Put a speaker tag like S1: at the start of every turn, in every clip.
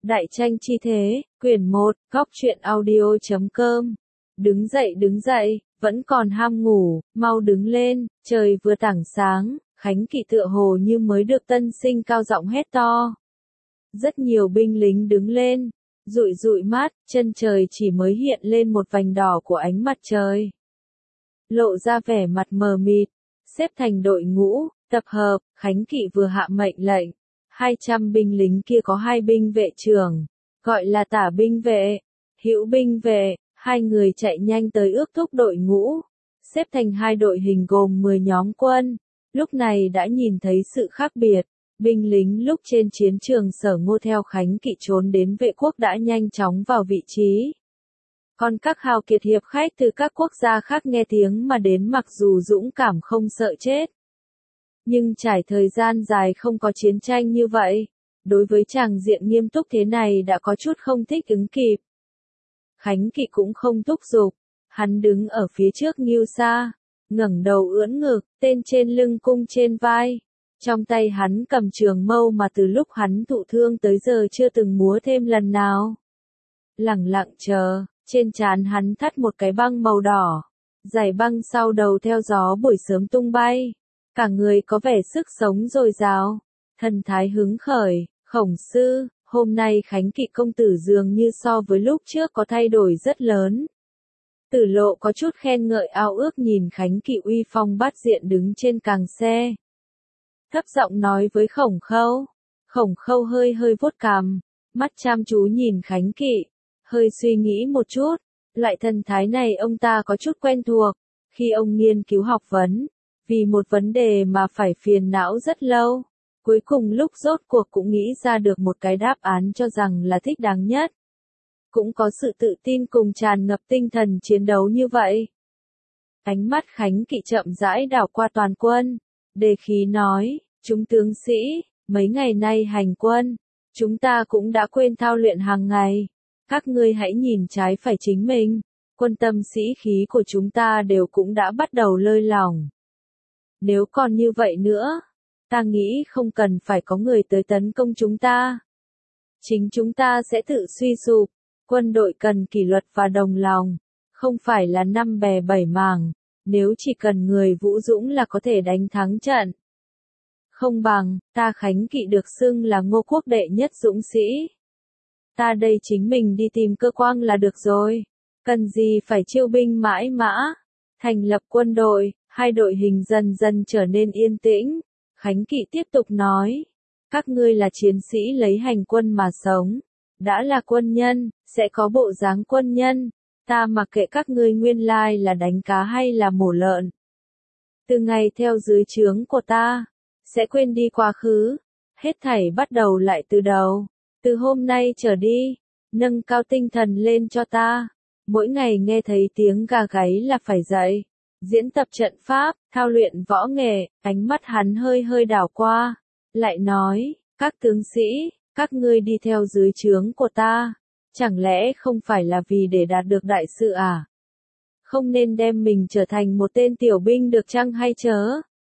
S1: Đại tranh chi thế, quyển 1, góc truyện audio.com. Đứng dậy, vẫn còn ham ngủ, mau đứng lên, trời vừa tảng sáng, Khánh Kỵ tựa hồ như mới được tân sinh cao giọng hét to. Rất nhiều binh lính đứng lên, dụi mắt, chân trời chỉ mới hiện lên một vành đỏ của ánh mặt trời. Lộ ra vẻ mặt mờ mịt, xếp thành đội ngũ, tập hợp, Khánh Kỵ vừa hạ mệnh lệnh. 200 binh lính kia có 2 binh vệ trưởng, gọi là tả binh vệ, hữu binh vệ, 2 người chạy nhanh tới ước thúc đội ngũ, xếp thành 2 đội hình gồm 10 nhóm quân. Lúc này đã nhìn thấy sự khác biệt, binh lính lúc trên chiến trường Sở Ngô theo Khánh Kỵ trốn đến vệ quốc đã nhanh chóng vào vị trí. Còn các hào kiệt hiệp khách từ các quốc gia khác nghe tiếng mà đến mặc dù dũng cảm không sợ chết. Nhưng trải thời gian dài không có chiến tranh như vậy, đối với tràng diện nghiêm túc thế này đã có chút không thích ứng kịp. Khánh Kỵ cũng không thúc giục, hắn đứng ở phía trước Ngưu Sa, ngẩng đầu ưỡn ngực, tên trên lưng cung trên vai. Trong tay hắn cầm trường mâu mà từ lúc hắn thụ thương tới giờ chưa từng múa thêm lần nào. Lẳng lặng chờ, trên trán hắn thắt một cái băng màu đỏ, dải băng sau đầu theo gió buổi sớm tung bay. Cả người có vẻ sức sống dồi dào, thần thái hứng khởi. Khổng sư, hôm nay Khánh Kỵ công tử dường như so với lúc trước có thay đổi rất lớn. Tử Lộ có chút khen ngợi ao ước nhìn Khánh Kỵ uy phong bát diện đứng trên càng xe. Thấp giọng nói với Khổng Khâu. Khổng Khâu hơi vuốt cằm, mắt chăm chú nhìn Khánh Kỵ, hơi suy nghĩ một chút. Loại thần thái này ông ta có chút quen thuộc, khi ông nghiên cứu học vấn. Vì một vấn đề mà phải phiền não rất lâu, cuối cùng lúc rốt cuộc cũng nghĩ ra được một cái đáp án cho rằng là thích đáng nhất. Cũng có sự tự tin cùng tràn ngập tinh thần chiến đấu như vậy. Ánh mắt Khánh Kỵ chậm rãi đảo qua toàn quân, đề khí nói, chúng tướng sĩ, mấy ngày nay hành quân, chúng ta cũng đã quên thao luyện hàng ngày. Các ngươi hãy nhìn trái phải chính mình, quân tâm sĩ khí của chúng ta đều cũng đã bắt đầu lơi lỏng. Nếu còn như vậy nữa, ta nghĩ không cần phải có người tới tấn công chúng ta. Chính chúng ta sẽ tự suy sụp, quân đội cần kỷ luật và đồng lòng, không phải là năm bè bảy mảng, nếu chỉ cần người vũ dũng là có thể đánh thắng trận. Không bằng, ta Khánh Kỵ được xưng là Ngô quốc đệ nhất dũng sĩ. Ta đây chính mình đi tìm cơ quan là được rồi, cần gì phải chiêu binh mãi mã, thành lập quân đội. 2 đội hình dần dần trở nên yên tĩnh. Khánh Kỵ tiếp tục nói, các ngươi là chiến sĩ lấy hành quân mà sống, đã là quân nhân, sẽ có bộ dáng quân nhân, ta mặc kệ các ngươi nguyên lai là đánh cá hay là mổ lợn. Từ ngày theo dưới trướng của ta, sẽ quên đi quá khứ, hết thảy bắt đầu lại từ đầu, từ hôm nay trở đi, nâng cao tinh thần lên cho ta, mỗi ngày nghe thấy tiếng gà gáy là phải dậy. Diễn tập trận pháp, thao luyện võ nghệ, ánh mắt hắn hơi đảo qua, lại nói, các tướng sĩ, các ngươi đi theo dưới trướng của ta, chẳng lẽ không phải là vì để đạt được đại sự à? Không nên đem mình trở thành một tên tiểu binh được chăng hay chớ?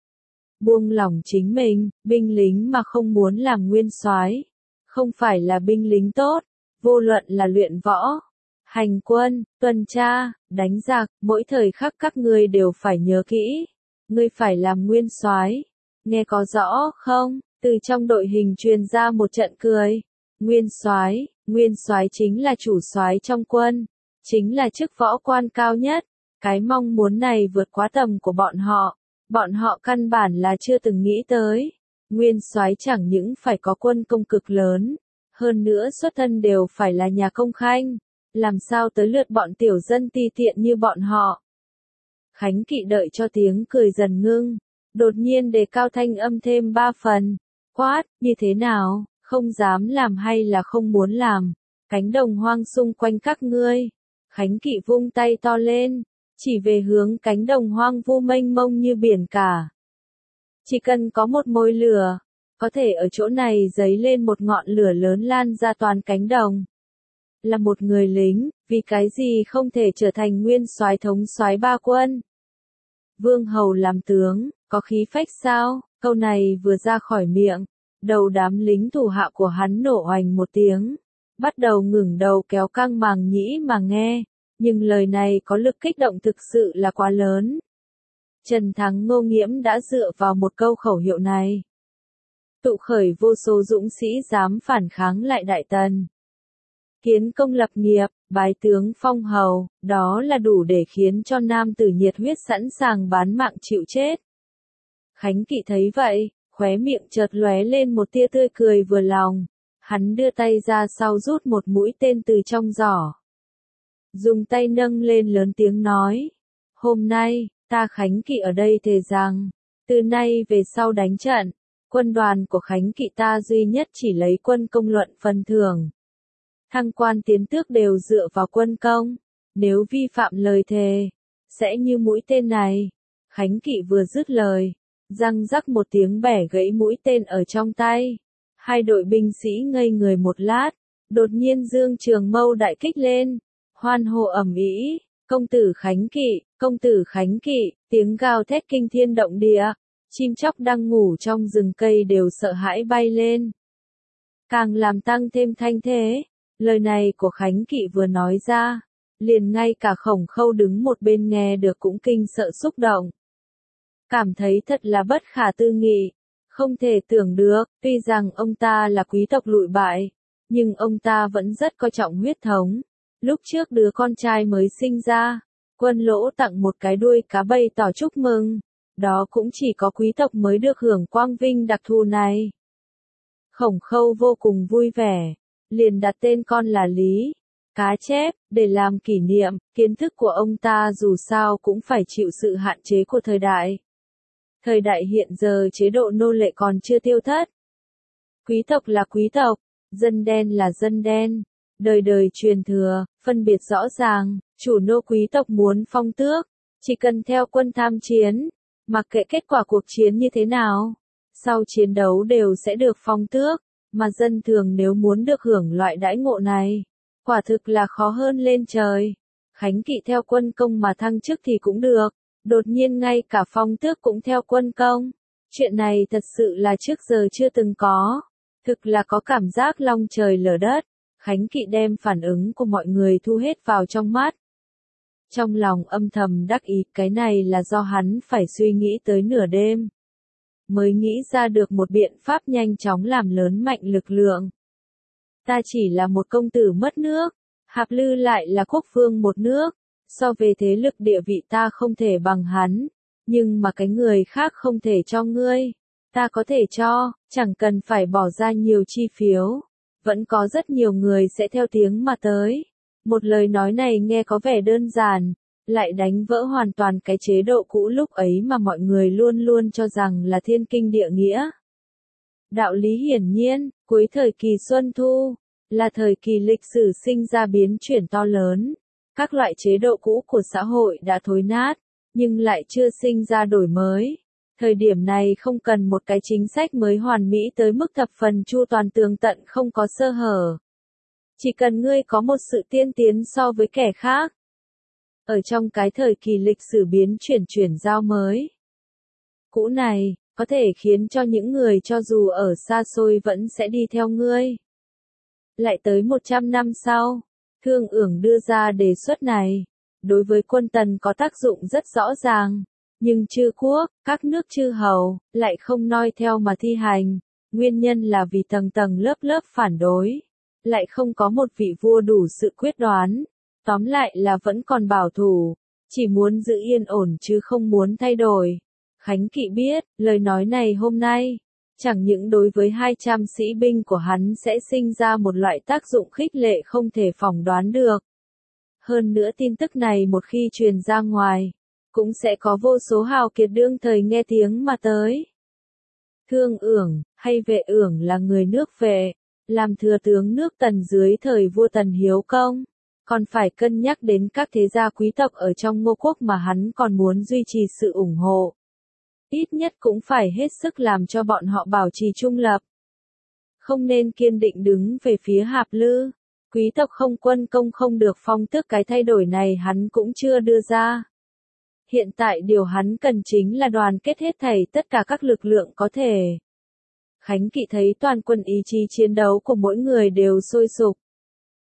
S1: Buông lỏng chính mình, binh lính mà không muốn làm nguyên soái, không phải là binh lính tốt, vô luận là luyện võ, hành quân, tuần tra, đánh giặc, mỗi thời khắc các ngươi đều phải nhớ kỹ. Ngươi phải làm nguyên soái, nghe có rõ không? Từ trong đội hình truyền ra một trận cười. Nguyên soái chính là chủ soái trong quân, chính là chức võ quan cao nhất. Cái mong muốn này vượt quá tầm của bọn họ căn bản là chưa từng nghĩ tới. Nguyên soái chẳng những phải có quân công cực lớn, hơn nữa xuất thân đều phải là nhà công khanh. Làm sao tới lượt bọn tiểu dân ti tiện như bọn họ. Khánh Kỵ đợi cho tiếng cười dần ngưng, đột nhiên đề cao thanh âm thêm 3 phần, quát, như thế nào, không dám làm hay là không muốn làm, cánh đồng hoang xung quanh các ngươi. Khánh Kỵ vung tay to lên, chỉ về hướng cánh đồng hoang vu mênh mông như biển cả. Chỉ cần có một mồi lửa, có thể ở chỗ này giấy lên một ngọn lửa lớn lan ra toàn cánh đồng. Là một người lính, vì cái gì không thể trở thành nguyên soái thống soái 3 quân? Vương hầu làm tướng, có khí phách sao? Câu này vừa ra khỏi miệng, đầu đám lính thủ hạ của hắn nổ oành một tiếng, bắt đầu ngẩng đầu kéo căng màng nhĩ mà nghe, nhưng lời này có lực kích động thực sự là quá lớn. Trần Thắng Ngô Nghiễm đã dựa vào một câu khẩu hiệu này tụ khởi vô số dũng sĩ dám phản kháng lại Đại Tần. Kiến công lập nghiệp, bái tướng phong hầu, đó là đủ để khiến cho nam tử nhiệt huyết sẵn sàng bán mạng chịu chết. Khánh Kỵ thấy vậy, khóe miệng chợt lóe lên một tia tươi cười vừa lòng. Hắn đưa tay ra sau rút một mũi tên từ trong giỏ. Dùng tay nâng lên lớn tiếng nói. Hôm nay, ta Khánh Kỵ ở đây thề rằng, từ nay về sau đánh trận, quân đoàn của Khánh Kỵ ta duy nhất chỉ lấy quân công luận phần thưởng. Thăng quan tiến tước đều dựa vào quân công, nếu vi phạm lời thề, sẽ như mũi tên này. Khánh Kỵ vừa dứt lời, răng rắc một tiếng bẻ gãy mũi tên ở trong tay. Hai đội binh sĩ ngây người một lát, đột nhiên dương trường mâu đại kích lên, hoan hô ầm ĩ, công tử Khánh Kỵ, công tử Khánh Kỵ, tiếng gào thét kinh thiên động địa, chim chóc đang ngủ trong rừng cây đều sợ hãi bay lên. Càng làm tăng thêm thanh thế, lời này của Khánh Kỵ vừa nói ra, liền ngay cả Khổng Khâu đứng một bên nghe được cũng kinh sợ xúc động. Cảm thấy thật là bất khả tư nghị, không thể tưởng được, tuy rằng ông ta là quý tộc lụi bại, nhưng ông ta vẫn rất coi trọng huyết thống. Lúc trước đứa con trai mới sinh ra, Quân Lỗ tặng một cái đuôi cá bày tỏ chúc mừng, đó cũng chỉ có quý tộc mới được hưởng quang vinh đặc thù này. Khổng Khâu vô cùng vui vẻ, liền đặt tên con là Lý, cá chép, để làm kỷ niệm. Kiến thức của ông ta dù sao cũng phải chịu sự hạn chế của thời đại. Thời đại hiện giờ chế độ nô lệ còn chưa tiêu thất. Quý tộc là quý tộc, dân đen là dân đen, đời đời truyền thừa, phân biệt rõ ràng. Chủ nô quý tộc muốn phong tước, chỉ cần theo quân tham chiến, mặc kệ kết quả cuộc chiến như thế nào, sau chiến đấu đều sẽ được phong tước, mà dân thường nếu muốn được hưởng loại đãi ngộ này, quả thực là khó hơn lên trời. Khánh Kỵ theo quân công mà thăng chức thì cũng được, đột nhiên ngay cả phong tước cũng theo quân công. Chuyện này thật sự là trước giờ chưa từng có, thực là có cảm giác long trời lở đất. Khánh Kỵ đem phản ứng của mọi người thu hết vào trong mắt. Trong lòng âm thầm đắc ý, cái này là do hắn phải suy nghĩ tới nửa đêm, mới nghĩ ra được một biện pháp nhanh chóng làm lớn mạnh lực lượng. Ta chỉ là một công tử mất nước, Hạp Lư lại là quốc vương một nước, so về thế lực địa vị ta không thể bằng hắn, nhưng mà cái người khác không thể cho ngươi, ta có thể cho, chẳng cần phải bỏ ra nhiều chi phiếu, vẫn có rất nhiều người sẽ theo tiếng mà tới. Một lời nói này nghe có vẻ đơn giản, lại đánh vỡ hoàn toàn cái chế độ cũ lúc ấy mà mọi người luôn luôn cho rằng là thiên kinh địa nghĩa. Đạo lý hiển nhiên, cuối thời kỳ Xuân Thu, là thời kỳ lịch sử sinh ra biến chuyển to lớn. Các loại chế độ cũ của xã hội đã thối nát, nhưng lại chưa sinh ra đổi mới. Thời điểm này không cần một cái chính sách mới hoàn mỹ tới mức thập phần chu toàn tường tận không có sơ hở. Chỉ cần ngươi có một sự tiên tiến so với kẻ khác. Ở trong cái thời kỳ lịch sử biến chuyển giao mới cũ này, có thể khiến cho những người cho dù ở xa xôi vẫn sẽ đi theo ngươi. Lại tới 100 năm sau, Thương Ưởng đưa ra đề xuất này, đối với quân Tần có tác dụng rất rõ ràng, nhưng chư quốc, các nước chư hầu, lại không noi theo mà thi hành, nguyên nhân là vì tầng tầng lớp lớp phản đối, lại không có một vị vua đủ sự quyết đoán, tóm lại là vẫn còn bảo thủ, chỉ muốn giữ yên ổn chứ không muốn thay đổi. Khánh Kỵ biết, lời nói này hôm nay, chẳng những đối với 200 sĩ binh của hắn sẽ sinh ra một loại tác dụng khích lệ không thể phỏng đoán được. Hơn nữa tin tức này một khi truyền ra ngoài, cũng sẽ có vô số hào kiệt đương thời nghe tiếng mà tới. Thương Ưởng, hay Vệ Ưởng là người nước Vệ, làm thừa tướng nước Tần dưới thời vua Tần Hiếu Công, còn phải cân nhắc đến các thế gia quý tộc ở trong Ngô quốc mà hắn còn muốn duy trì sự ủng hộ. Ít nhất cũng phải hết sức làm cho bọn họ bảo trì trung lập. Không nên kiên định đứng về phía Hạp Lư. Quý tộc không quân công không được phong tước, cái thay đổi này hắn cũng chưa đưa ra. Hiện tại điều hắn cần chính là đoàn kết hết thảy tất cả các lực lượng có thể. Khánh Kỵ thấy toàn quân ý chí chiến đấu của mỗi người đều sôi sục.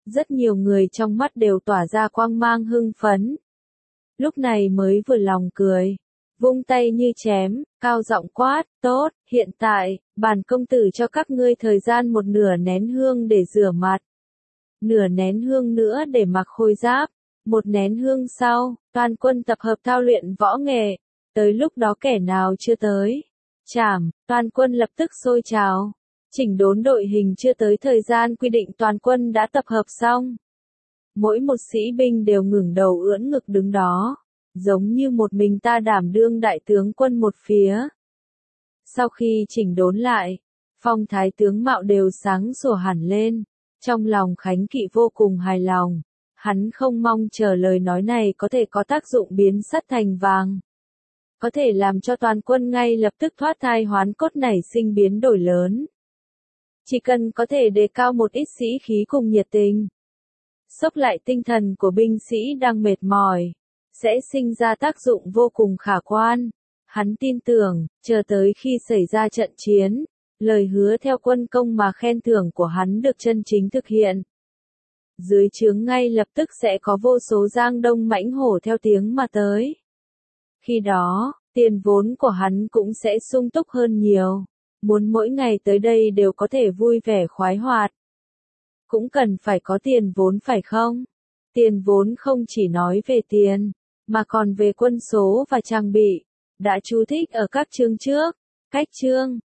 S1: Rất nhiều người trong mắt đều tỏa ra quang mang hưng phấn. Lúc này mới vừa lòng cười, vung tay như chém, cao giọng quát, tốt, hiện tại, bản công tử cho các ngươi thời gian một nửa nén hương để rửa mặt. Nửa nén hương nữa để mặc khôi giáp. Một nén hương sau, toàn quân tập hợp thao luyện võ nghệ. Tới lúc đó kẻ nào chưa tới, chảm, toàn quân lập tức sôi trào. Chỉnh đốn đội hình chưa tới thời gian quy định toàn quân đã tập hợp xong. Mỗi một sĩ binh đều ngẩng đầu ưỡn ngực đứng đó, giống như một mình ta đảm đương đại tướng quân một phía. Sau khi chỉnh đốn lại, phong thái tướng mạo đều sáng sủa hẳn lên, trong lòng Khánh Kỵ vô cùng hài lòng. Hắn không mong chờ lời nói này có thể có tác dụng biến sắt thành vàng. Có thể làm cho toàn quân ngay lập tức thoát thai hoán cốt nảy sinh biến đổi lớn. Chỉ cần có thể đề cao một ít sĩ khí cùng nhiệt tình, xốc lại tinh thần của binh sĩ đang mệt mỏi, sẽ sinh ra tác dụng vô cùng khả quan. Hắn tin tưởng, chờ tới khi xảy ra trận chiến, lời hứa theo quân công mà khen thưởng của hắn được chân chính thực hiện. Dưới trướng ngay lập tức sẽ có vô số giang đông mãnh hổ theo tiếng mà tới. Khi đó, tiền vốn của hắn cũng sẽ sung túc hơn nhiều. Muốn mỗi ngày tới đây đều có thể vui vẻ khoái hoạt. Cũng cần phải có tiền vốn phải không? Tiền vốn không chỉ nói về tiền, mà còn về quân số và trang bị. Đã chú thích ở các chương trước. Cách chương